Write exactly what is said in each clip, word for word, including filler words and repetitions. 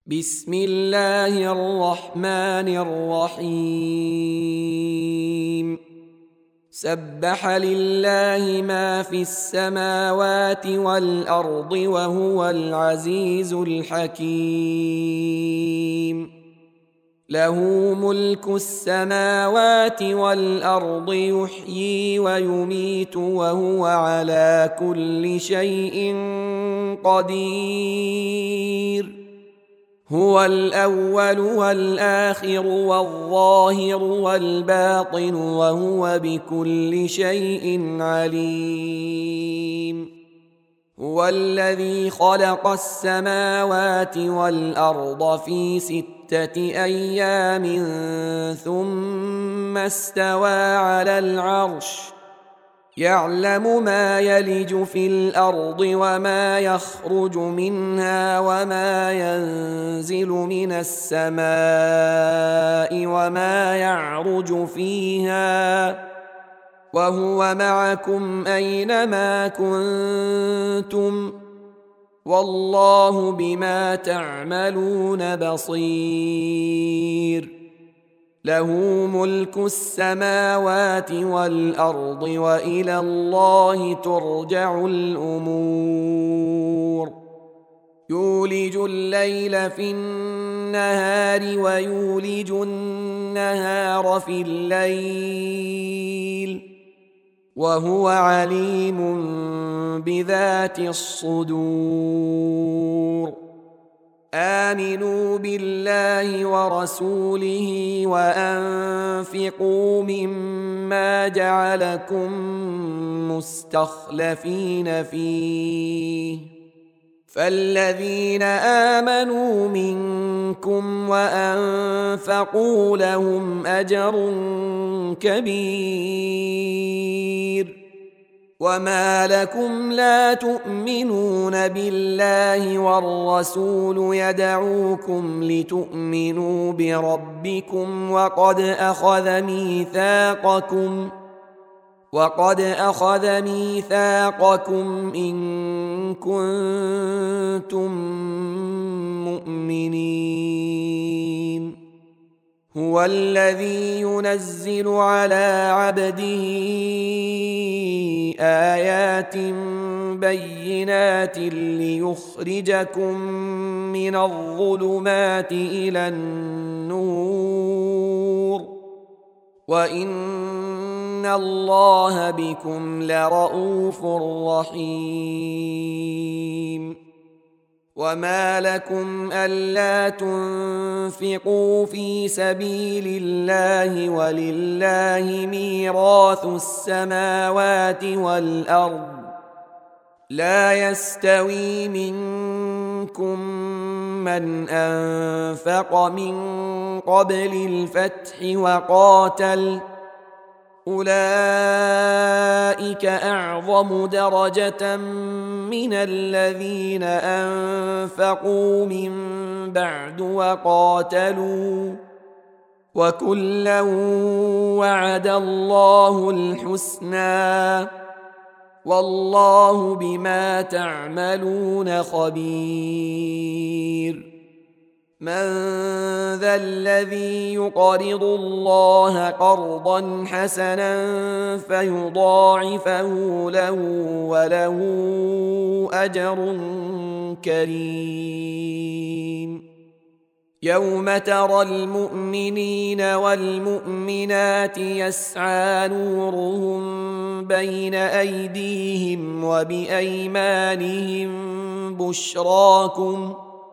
بسم الله الرحمن الرحيم سبح لله ما في السماوات والأرض وهو العزيز الحكيم له ملك السماوات والأرض يحيي ويميت وهو على كل شيء قدير هو الأول والآخر والظاهر والباطن وهو بكل شيء عليم هو الذي خلق السماوات والأرض في ستة أيام ثم استوى على العرش يعلم ما يلج في الأرض وما يخرج منها وما ينزل من السماء وما يعرج فيها وهو معكم أينما كنتم والله بما تعملون بصير له ملك السماوات والأرض وإلى الله ترجع الأمور يولج الليل في النهار ويولج النهار في الليل وهو عليم بذات الصدور آمنوا بالله ورسوله وأنفقوا مما جعلكم مستخلفين فيه فالذين آمنوا منكم وأنفقوا لهم أجر كبير وما لكم لا تؤمنون بالله والرسول يدعوكم لتؤمنوا بربكم وقد أخذ ميثاقكم وقد أخذ ميثاقكم إن كنتم مؤمنين هو الذي ينزل على عبده آيات بينات ليخرجكم من الظلمات إلى النور وإن الله بكم لرءوف رحيم وما لكم ألا تنفقوا في سبيل الله ولله ميراث السماوات والأرض لا يستوي منكم من أنفق من قبل الفتح وقاتل أولئك أعظم درجة من الذين أنفقوا من بعد وقاتلوا وكلا وعد الله الحسنى والله بما تعملون خبير من ذا الذي يقرض الله قرضا حسنا فيضاعفه له وله أجر كريم يوم ترى المؤمنين والمؤمنات يسعى نورهم بين أيديهم وبأيمانهم بشراكم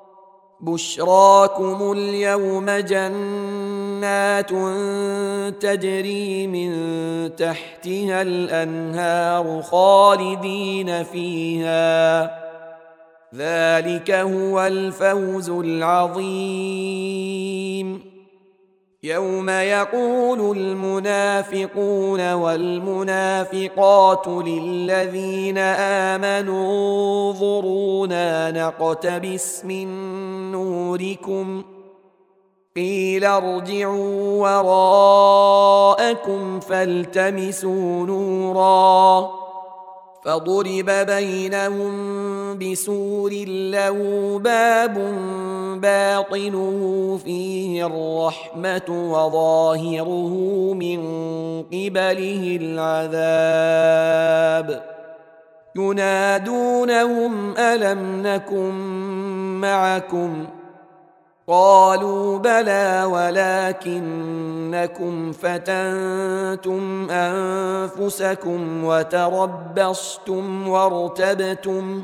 بشراكم اليوم جنات تجري من تحتها الأنهار خالدين فيها ذلك هو الفوز العظيم يوم يقول المنافقون والمنافقات للذين آمنوا انظرونا نقتبس من نوركم قيل ارجعوا وراءكم فالتمسوا نورا فضرب بينهم بسور له باب باطنه فيه الرحمة وظاهره من قبله العذاب ينادونهم ألم نكن معكم قالوا بلى ولكنكم فتنتم أنفسكم وتربصتم وارتبتم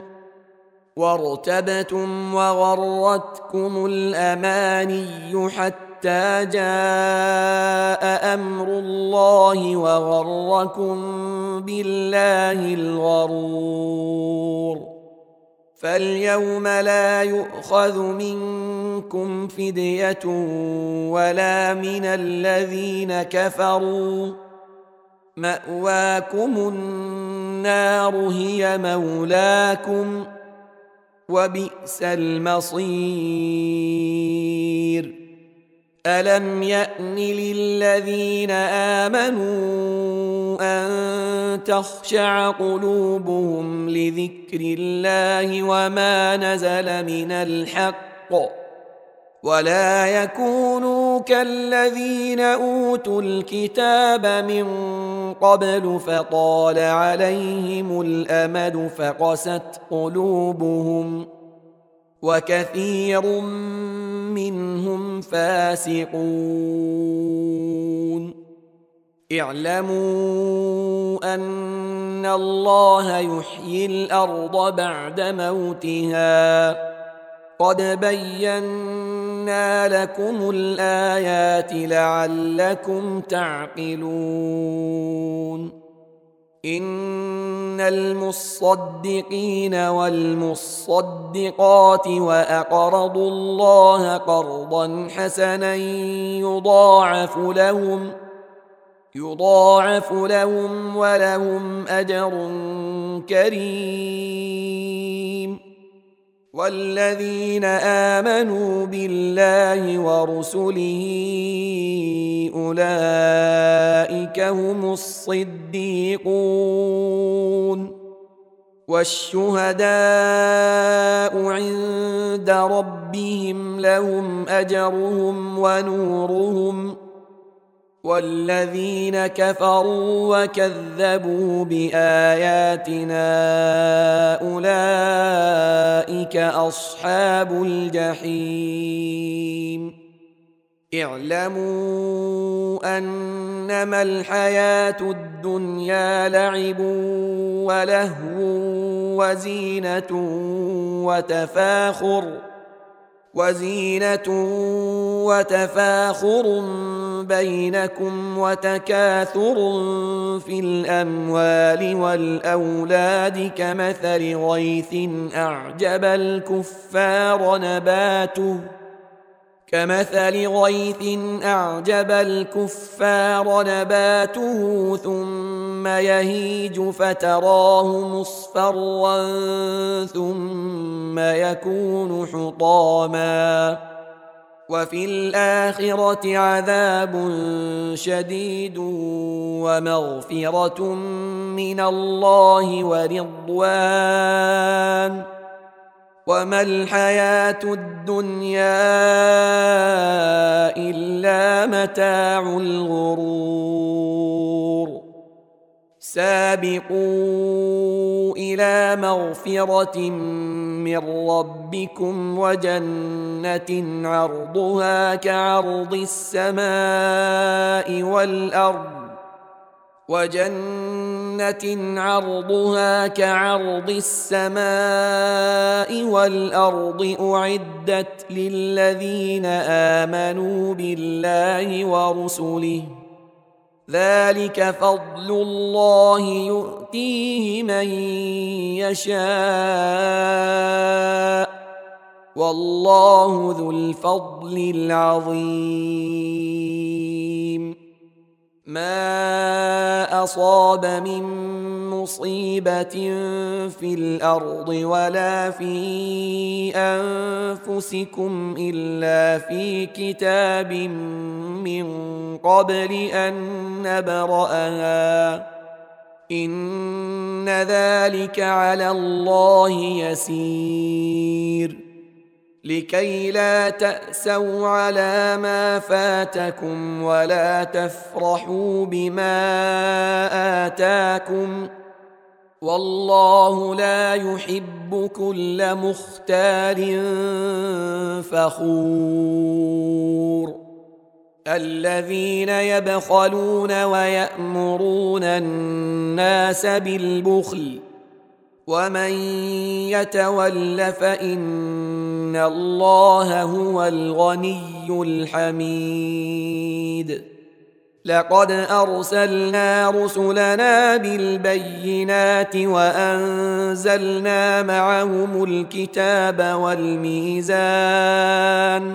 وارتبتم وغرتكم الأماني حتى جاء أمر الله وغركم بالله الغرور فاليوم لا يؤخذ منكم فدية ولا من الذين كفروا مأواكم النار هي مولاكم وبئس المصير ألم يأن للذين آمنوا أن تخشع قلوبهم لذكر الله وما نزل من الحق ولا يكونوا كالذين أوتوا الكتاب من قبل فطال عليهم الأمد فقست قلوبهم وكثير منهم فاسقون اعلموا أن الله يحيي الأرض بعد موتها قد بينا لكم الآيات لعلكم تعقلون إن المصدقين والمصدقات وأقرضوا الله قرضا حسنا يضاعف لهم يضاعف لهم ولهم أجر كريم والذين آمنوا بالله ورسله أولئك هم الصديقون والشهداء عند ربهم لهم أجرهم ونورهم والذين كفروا وكذبوا بآياتنا أولئك أصحاب الجحيم اعلموا أنما الحياة الدنيا لعب ولهو وزينة وتفاخر وزينة وتفاخر بينكم وتكاثر في الأموال والأولاد كمثل غيث أعجب الكفار نباته كمثل غيث أعجب الكفار نباته ثم يهيج فتراه مصفرا ثم يكون حطاما وفي الآخرة عذاب شديد ومغفرة من الله ورضوان وما الحياة الدنيا إلا متاع الغرور سابقوا إلى مغفرة من ربكم وجنة عرضها كعرض السماء والأرض وجنة عرضها كعرض السماء والأرض أعدت للذين آمنوا بالله ورسله ذلك فضل الله يؤتيه من يشاء والله ذو الفضل العظيم ما أصاب من مصيبة في الأرض ولا في أنفسكم إلا في كتاب من قبل أن نبرأها إن ذلك على الله يسير لكي لا تأسوا على ما فاتكم ولا تفرحوا بما آتاكم والله لا يحب كل مختال فخور الذين يبخلون ويأمرون الناس بالبخل ومن يتول فإن الله هو الغني الحميد لقد أرسلنا رسلنا بالبينات وأنزلنا معهم الكتاب والميزان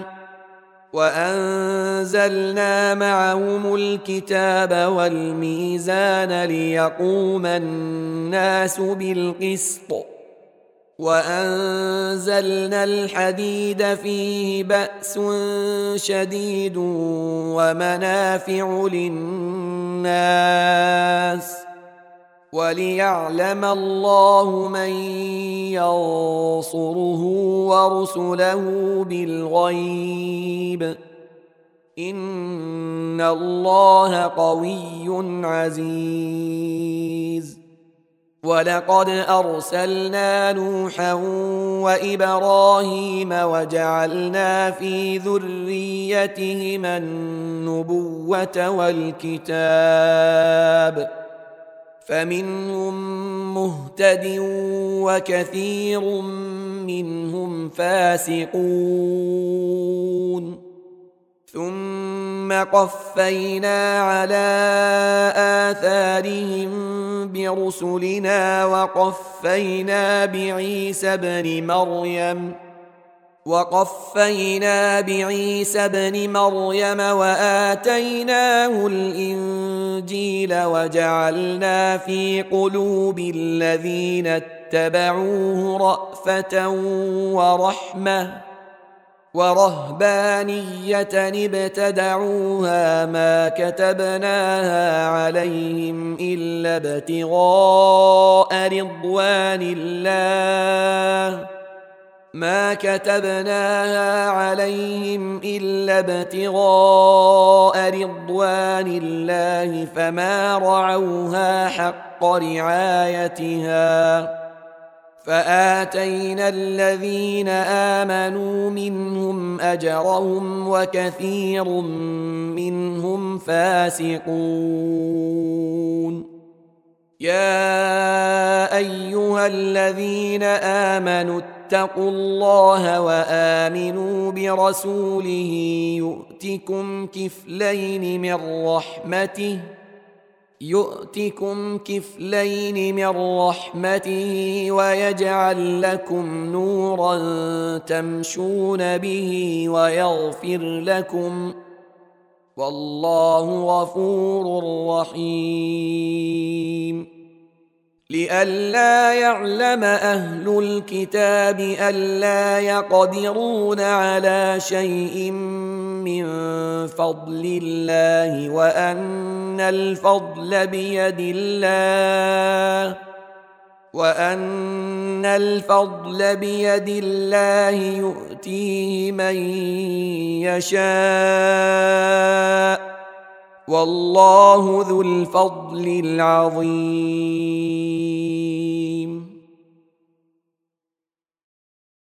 وأنزلنا معهم الكتاب والميزان ليقوم الناس بالقسط وأنزلنا الحديد فيه بأس شديد ومنافع للناس وليعلم الله من ينصره ورسله بالغيب إن الله قوي عزيز ولقد أرسلنا نوحا وإبراهيم وجعلنا في ذريتهما النبوة والكتاب فمنهم مهتد وكثير منهم فاسقون ثم قفينا على آثارهم برسلنا وقفينا بعيسى بن مريم وقفينا بعيسى بن مريم وآتيناه الإنجيل وجعلنا في قلوب الذين اتبعوه رأفة ورحمة ورهبانية ابتدعوها ما كتبناها عليهم إلا ابتغاء رضوان الله ما كتبناها عليهم إلا ابتغاء رضوان الله فما رعوها حق رعايتها فآتينا الذين آمنوا منهم أجرهم وكثير منهم فاسقون يا أيها الذين آمنوا اتقوا الله وآمنوا برسوله يؤتكم كفلين من رحمته يؤتكم كفلين من رحمته ويجعل لكم نورا تمشون به ويغفر لكم والله غفور رحيم لئلا يعلم أهل الكتاب ألا يقدرون على شيء من فضل الله وأن الفضل بيد الله وأن الفضل بيد الله يؤتيه من يشاء والله ذو الفضل العظيم